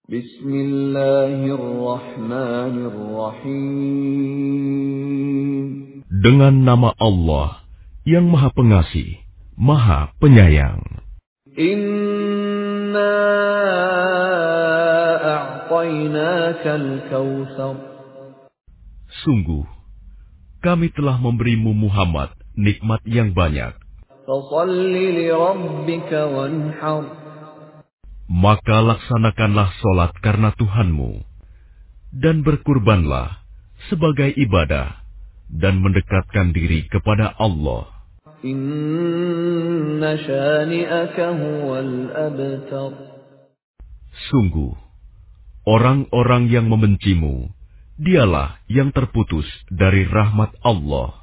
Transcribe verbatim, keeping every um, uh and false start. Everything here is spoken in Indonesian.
Bismillahirrahmanirrahim. Dengan nama Allah yang Maha Pengasih, Maha Penyayang. Inna a'tainakal kautsar. Sungguh, kami telah memberimu Muhammad nikmat yang banyak. Fashalli li rabbika wanhar. Maka laksanakanlah solat karena Tuhanmu, dan berkurbanlah sebagai ibadah, dan mendekatkan diri kepada Allah. Inna shani'aka huwal abtar. Sungguh, orang-orang yang membencimu, dialah yang terputus dari rahmat Allah.